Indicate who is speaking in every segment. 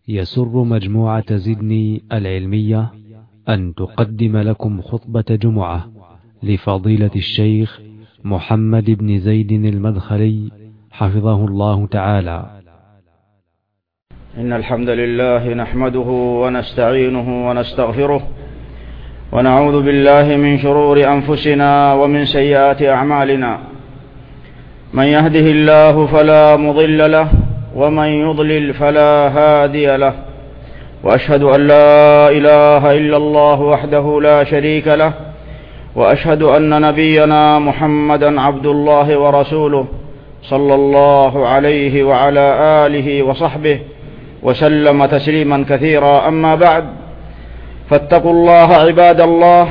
Speaker 1: يسر مجموعة زدني العلمية أن تقدم لكم خطبة جمعة لفضيلة الشيخ محمد بن زيد المدخلي حفظه الله تعالى.
Speaker 2: إن الحمد لله نحمده ونستعينه ونستغفره ونعوذ بالله من شرور أنفسنا ومن سيئات أعمالنا. من يهده الله فلا مضل له ومن يضلل فلا هادي له، وأشهد أن لا إله إلا الله وحده لا شريك له، وأشهد أن نبينا محمدا عبد الله ورسوله صلى الله عليه وعلى آله وصحبه وسلم تسليما كثيرا. أما بعد، فاتقوا الله عباد الله،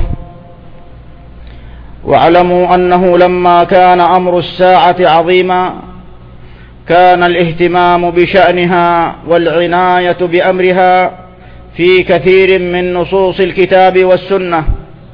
Speaker 2: واعلموا أنه لما كان أمر الساعة عظيما كان الاهتمام بشأنها والعناية بأمرها في كثير من نصوص الكتاب والسنة،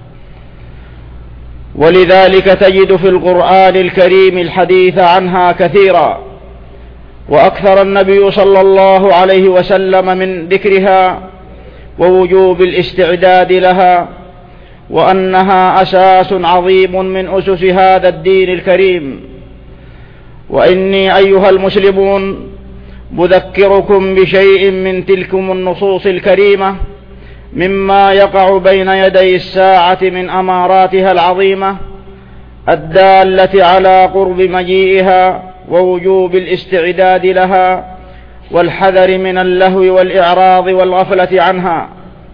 Speaker 2: ولذلك تجد في القرآن الكريم الحديث عنها كثيرا، وأكثر النبي صلى الله عليه وسلم من ذكرها ووجوب الاستعداد لها، وأنها أساس عظيم من أسس هذا الدين الكريم. وإني أيها المسلمون مذكركم بشيء من تلكم النصوص الكريمة مما يقع بين يدي الساعة من أماراتها العظيمة الدالة على قرب مجيئها ووجوب الاستعداد لها والحذر من اللهو والإعراض والغفلة عنها.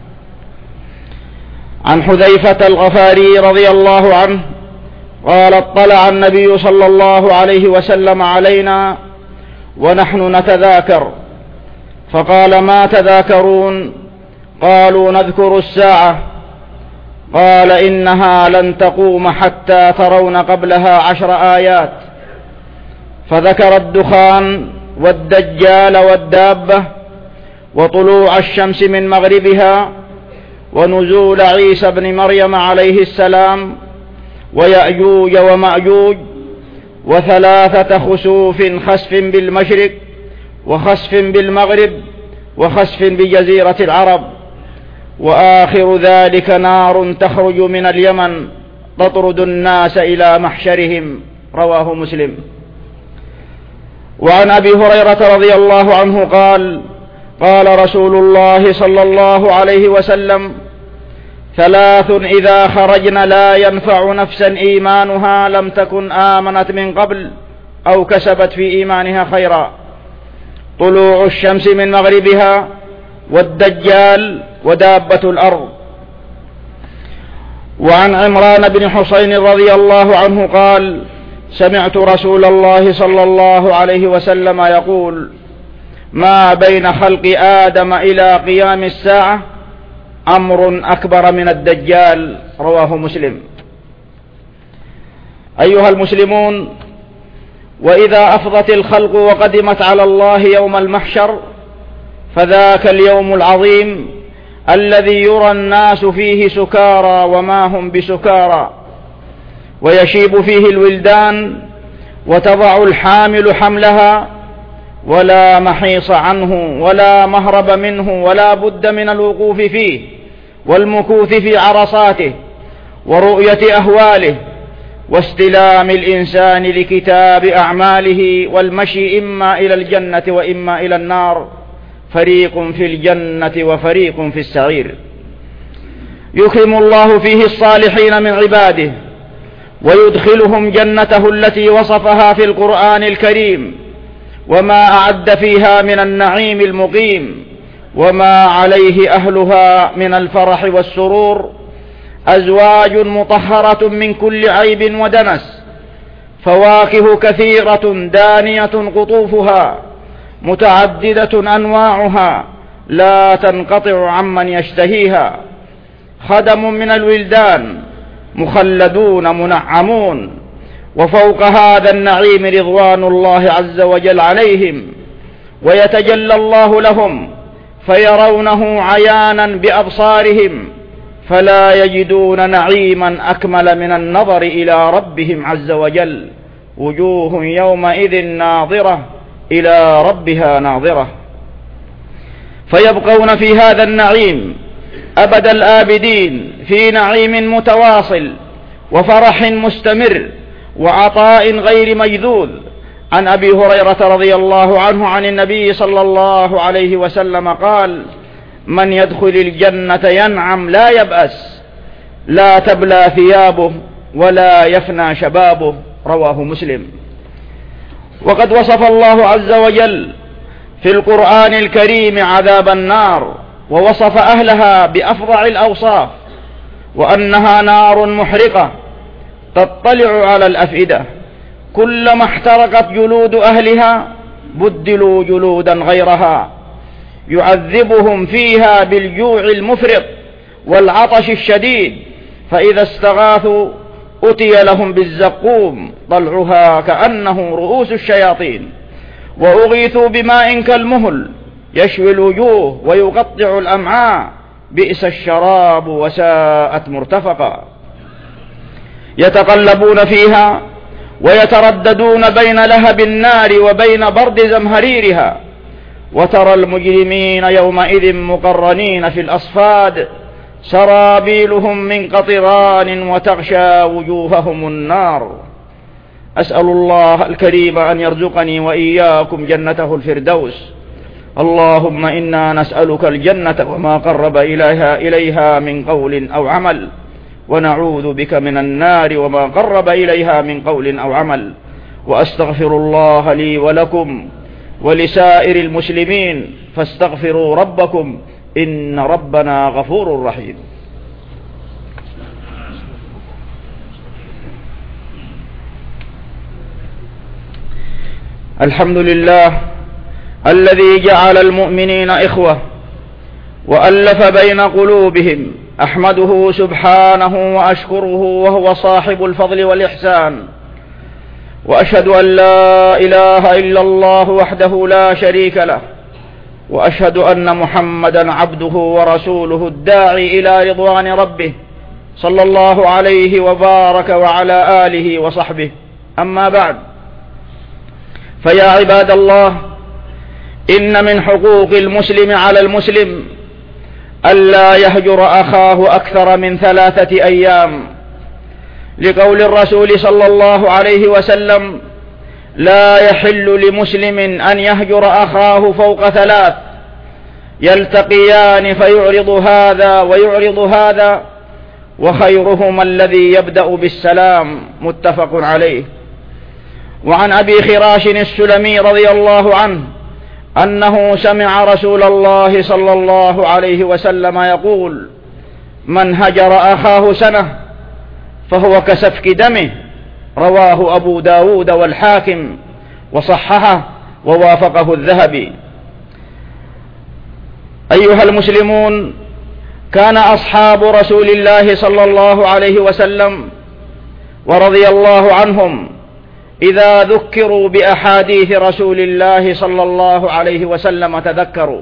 Speaker 2: عن حذيفة الغفاري رضي الله عنه قال: اطلع النبي صلى الله عليه وسلم علينا ونحن نتذاكر، فقال: ما تذاكرون؟ قالوا: نذكر الساعة. قال: إنها لن تقوم حتى ترون قبلها 10 آيات، فذكر الدخان والدجال والدابة وطلوع الشمس من مغربها ونزول عيسى بن مريم عليه السلام ويأجوج ومأجوج وثلاثة خسوف، خسف بالمشرق وخسف بالمغرب وخسف بجزيرة العرب، وآخر ذلك نار تخرج من اليمن تطرد الناس إلى محشرهم. رواه مسلم. وعن أبي هريرة رضي الله عنه قال: قال رسول الله صلى الله عليه وسلم: 3 إذا خرجن لا ينفع نفسا إيمانها لم تكن آمنت من قبل أو كسبت في إيمانها خيرا: طلوع الشمس من مغربها والدجال ودابة الأرض. وعن عمران بن حسين رضي الله عنه قال: سمعت رسول الله صلى الله عليه وسلم يقول: ما بين خلق آدم إلى قيام الساعة أمر أكبر من الدجال. رواه مسلم. أيها المسلمون، وإذا أفضت الخلق وقدمت على الله يوم المحشر فذاك اليوم العظيم الذي يرى الناس فيه سكارى وما هم بسكارى، ويشيب فيه الولدان وتضع الحامل حملها ولا محيص عنه ولا مهرب منه ولا بد من الوقوف فيه والمكوث في عرصاته ورؤية أهواله واستلام الإنسان لكتاب أعماله والمشي إما إلى الجنة وإما إلى النار، فريق في الجنة وفريق في السعير. يكرم الله فيه الصالحين من عباده ويدخلهم جنته التي وصفها في القرآن الكريم وما أعد فيها من النعيم المقيم وما عليه أهلها من الفرح والسرور: أزواج مطهرة من كل عيب ودنس، فواكه كثيرة دانية قطوفها، متعددة أنواعها لا تنقطع عمن يشتهيها، خدم من الولدان مخلدون منعمون، وفوق هذا النعيم رضوان الله عز وجل عليهم، ويتجلى الله لهم فيرونه عيانا بأبصارهم فلا يجدون نعيما أكمل من النظر إلى ربهم عز وجل: وجوه يومئذ ناظرة إلى ربها ناظرة. فيبقون في هذا النعيم أبد الآبدين في نعيم متواصل وفرح مستمر وعطاء غير مجذوذ. عن أبي هريرة رضي الله عنه عن النبي صلى الله عليه وسلم قال: من يدخل الجنة ينعم لا يبأس، لا تبلى ثيابه ولا يفنى شبابه. رواه مسلم. وقد وصف الله عز وجل في القرآن الكريم عذاب النار، ووصف أهلها بأفظع الأوصاف، وأنها نار محرقة تطلع على الأفئدة، كلما احترقت جلود أهلها بدلوا جلودا غيرها، يعذبهم فيها بالجوع المفرط والعطش الشديد، فإذا استغاثوا أتي لهم بالزقوم طلعها كأنه رؤوس الشياطين، وأغيثوا بماء كالمهل يشوي الوجوه ويقطع الأمعاء، بئس الشراب وساءت مرتفقا. يتقلبون فيها ويترددون بين لهب النار وبين برد زمهريرها، وترى المجرمين يومئذ مقرنين في الأصفاد، سرابيلهم من قطران وتغشى وجوههم النار. أسأل الله الكريم أن يرزقني وإياكم جنته الفردوس. اللهم إنا نسألك الجنة وما قرب إليها من قول أو عمل، ونعوذ بك من النار وما قرب إليها من قول أو عمل. وأستغفر الله لي ولكم ولسائر المسلمين، فاستغفروا ربكم إن ربنا غفور رحيم. الحمد لله الذي جعل المؤمنين إخوة وألف بين قلوبهم، أحمده سبحانه وأشكره وهو صاحب الفضل والإحسان، وأشهد أن لا إله إلا الله وحده لا شريك له، وأشهد أن محمدا عبده ورسوله الداعي إلى رضوان ربه، صلى الله عليه وبارك وعلى آله وصحبه. أما بعد، فيا عباد الله، إن من حقوق المسلم على المسلم ألا يهجر أخاه أكثر من 3 أيام، لقول الرسول صلى الله عليه وسلم: لا يحل لمسلم أن يهجر أخاه فوق 3، يلتقيان فيعرض هذا ويعرض هذا، وخيرهما الذي يبدأ بالسلام. متفق عليه. وعن أبي خراش السلمي رضي الله عنه أنه سمع رسول الله صلى الله عليه وسلم يقول: من هجر أخاه سنة فهو كسفك دمه. رواه أبو داود والحاكم وصححه ووافقه الذهبي. أيها المسلمون، كان أصحاب رسول الله صلى الله عليه وسلم ورضي الله عنهم إذا ذكروا بأحاديث رسول الله صلى الله عليه وسلم تذكروا،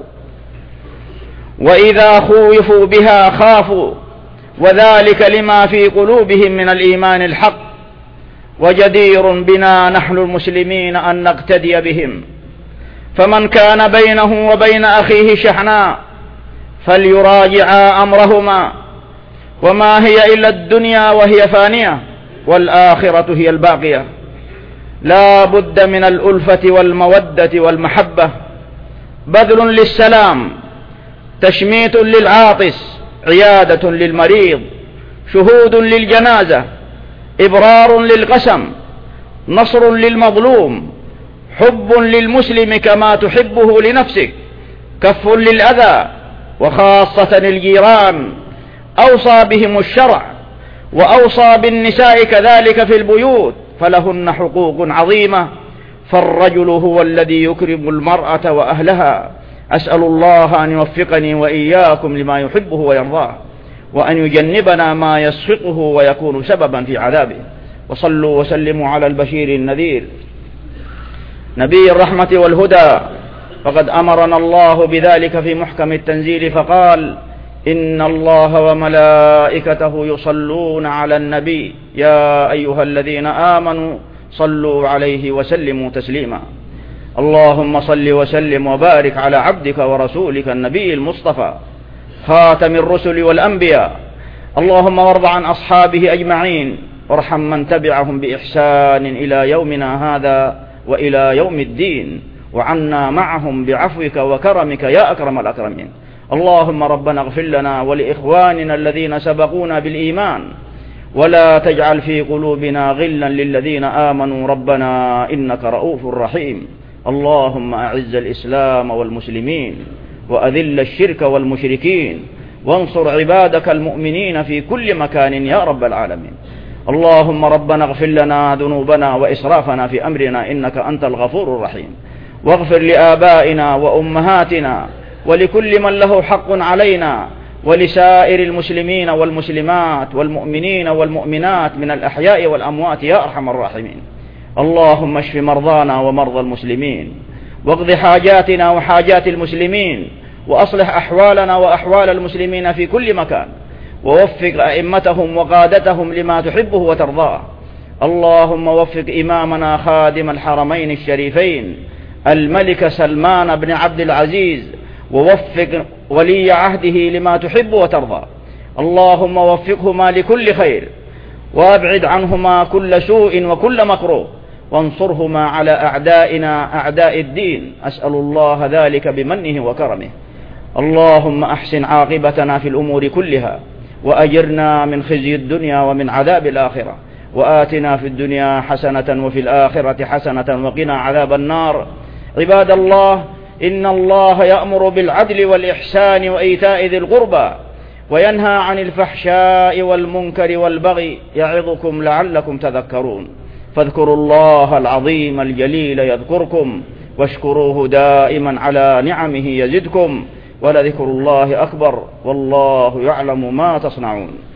Speaker 2: وإذا خوفوا بها خافوا، وذلك لما في قلوبهم من الإيمان الحق. وجدير بنا نحن المسلمين أن نقتدي بهم، فمن كان بينه وبين أخيه شحناء فليراجعا أمرهما، وما هي إلا الدنيا وهي فانية، والآخرة هي الباقية. لا بد من الألفة والمودة والمحبة، بذل للسلام، تشميت للعاطس، عيادة للمريض، شهود للجنازة، إبرار للقسم، نصر للمظلوم، حب للمسلم كما تحبه لنفسك، كف للأذى، وخاصة الجيران. أوصى بهم الشرع، وأوصى بالنساء كذلك في البيوت، فلهن حقوق عظيمة، فالرجل هو الذي يكرم المرأة وأهلها. أسأل الله أن يوفقني وإياكم لما يحبه ويرضاه، وأن يجنبنا ما يسخطه ويكون سببا في عذابه. وصلوا وسلموا على البشير النذير نبي الرحمة والهدى، فقد أمرنا الله بذلك في محكم التنزيل فقال: إن الله وملائكته يصلون على النبي يا أيها الذين آمنوا صلوا عليه وسلموا تسليما. اللهم صل وسلم وبارك على عبدك ورسولك النبي المصطفى خاتم الرسل والأنبياء. اللهم وارض عن أصحابه أجمعين، وارحم من تبعهم بإحسان إلى يومنا هذا وإلى يوم الدين، وعنا معهم بعفوك وكرمك يا أكرم الأكرمين. اللهم ربنا اغفر لنا ولإخواننا الذين سبقونا بالإيمان، ولا تجعل في قلوبنا غلا للذين آمنوا ربنا إنك رؤوف رحيم. اللهم أعز الإسلام والمسلمين، وأذل الشرك والمشركين، وانصر عبادك المؤمنين في كل مكان يا رب العالمين. اللهم ربنا اغفر لنا ذنوبنا وإسرافنا في أمرنا إنك أنت الغفور الرحيم، واغفر لآبائنا وأمهاتنا ولكل من له حق علينا، ولسائر المسلمين والمسلمات والمؤمنين والمؤمنات من الأحياء والأموات يا أرحم الراحمين. اللهم اشف مرضانا ومرضى المسلمين، واقض حاجاتنا وحاجات المسلمين، وأصلح أحوالنا وأحوال المسلمين في كل مكان، ووفق أئمتهم وقادتهم لما تحبه وترضاه. اللهم وفق إمامنا خادم الحرمين الشريفين الملك سلمان بن عبد العزيز، ووفق ولي عهده لما تحب وترضى. اللهم وفقهما لكل خير، وابعد عنهما كل سوء وكل مكروه، وانصرهما على أعدائنا أعداء الدين. أسأل الله ذلك بمنه وكرمه. اللهم أحسن عاقبتنا في الأمور كلها، وأجرنا من خزي الدنيا ومن عذاب الآخرة، وآتنا في الدنيا حسنة وفي الآخرة حسنة وقنا عذاب النار. عباد الله، إن الله يأمر بالعدل والإحسان وإيتاء ذي القربى، وينهى عن الفحشاء والمنكر والبغي، يعظكم لعلكم تذكرون. فاذكروا الله العظيم الجليل يذكركم، واشكروه دائما على نعمه يزدكم، ولذكر الله أكبر، والله يعلم ما تصنعون.